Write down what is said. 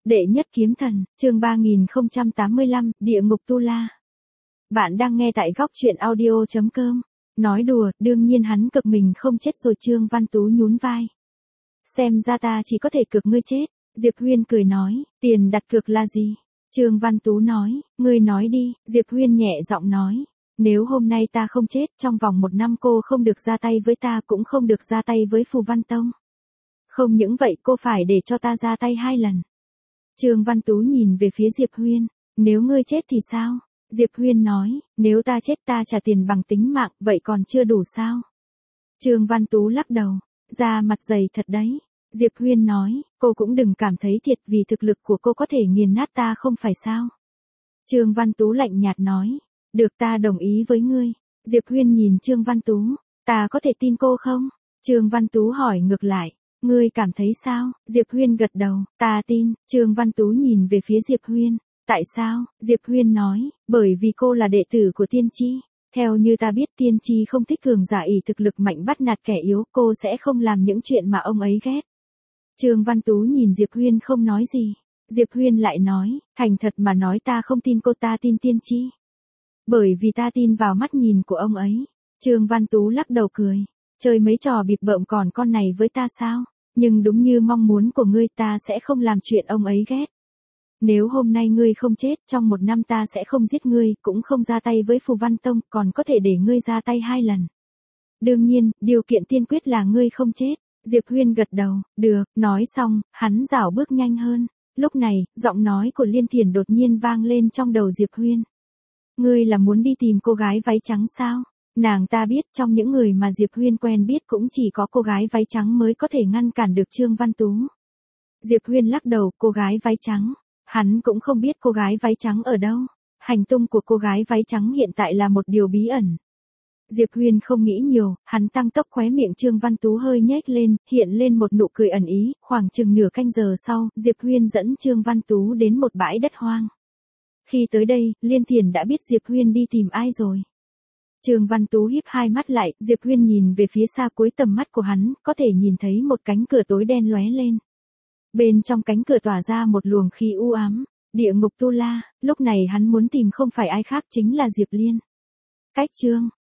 Đệ nhất kiếm thần, chương 3085, địa ngục Tu La. Bạn đang nghe tại góc truyện audio.com. Nói đùa, đương nhiên hắn cực mình không chết rồi. Trương Văn Tú nhún vai. Xem ra ta chỉ có thể cược ngươi chết. Diệp Huyên cười nói, tiền đặt cược là gì? Trương Văn Tú nói, ngươi nói đi. Diệp Huyên nhẹ giọng nói, nếu hôm nay ta không chết, trong vòng 1 năm cô không được ra tay với ta, cũng không được ra tay với Phù Văn Tông. Không những vậy cô phải để cho ta ra tay 2 lần. Trương Văn Tú nhìn về phía Diệp Huyên, nếu ngươi chết thì sao? Diệp Huyên nói, nếu ta chết ta trả tiền bằng tính mạng, vậy còn chưa đủ sao? Trương Văn Tú lắc đầu, da mặt dày thật đấy. Diệp Huyên nói, cô cũng đừng cảm thấy thiệt, vì thực lực của cô có thể nghiền nát ta không phải sao? Trương Văn Tú lạnh nhạt nói, được, ta đồng ý với ngươi. Diệp Huyên nhìn Trương Văn Tú, ta có thể tin cô không? Trương Văn Tú hỏi ngược lại, ngươi cảm thấy sao? Diệp Huyên gật đầu, ta tin. Trương Văn Tú nhìn về phía Diệp Huyên, tại sao? Diệp Huyên nói, bởi vì cô là đệ tử của Tiên Tri. Theo như ta biết, Tiên Tri không thích cường giả ỷ thực lực mạnh bắt nạt kẻ yếu, cô sẽ không làm những chuyện mà ông ấy ghét. Trương Văn Tú nhìn Diệp Huyên không nói gì. Diệp Huyên lại nói, thành thật mà nói ta không tin cô, ta tin Tiên Tri. Bởi vì ta tin vào mắt nhìn của ông ấy. Trương Văn Tú lắc đầu cười, chơi mấy trò bịp bợm còn con này với ta sao? Nhưng đúng như mong muốn của ngươi, ta sẽ không làm chuyện ông ấy ghét. Nếu hôm nay ngươi không chết, trong 1 năm ta sẽ không giết ngươi, cũng không ra tay với Phù Văn Tông, còn có thể để ngươi ra tay 2 lần. Đương nhiên, điều kiện tiên quyết là ngươi không chết. Diệp Huyên gật đầu, được. Nói xong, hắn rảo bước nhanh hơn. Lúc này, giọng nói của Liên Thiển đột nhiên vang lên trong đầu Diệp Huyên. Ngươi là muốn đi tìm cô gái váy trắng sao? Nàng ta biết trong những người mà Diệp Huyên quen biết cũng chỉ có cô gái váy trắng mới có thể ngăn cản được Trương Văn Tú. Diệp Huyên lắc đầu, cô gái váy trắng. Hắn cũng không biết cô gái váy trắng ở đâu. Hành tung của cô gái váy trắng hiện tại là một điều bí ẩn. Diệp Huyên không nghĩ nhiều, hắn tăng tốc, khóe miệng Trương Văn Tú hơi nhếch lên, hiện lên một nụ cười ẩn ý. Khoảng chừng nửa canh giờ sau, Diệp Huyên dẫn Trương Văn Tú đến một bãi đất hoang. Khi tới đây, Liên Thiển đã biết Diệp Huyên đi tìm ai rồi. Trương Văn Tú híp 2 mắt lại, Diệp Huyên nhìn về phía xa, cuối tầm mắt của hắn, có thể nhìn thấy một cánh cửa tối đen lóe lên. Bên trong cánh cửa tỏa ra một luồng khí u ám, địa ngục Tu La. Lúc này hắn muốn tìm không phải ai khác, chính là Diệp Liên. Cách chương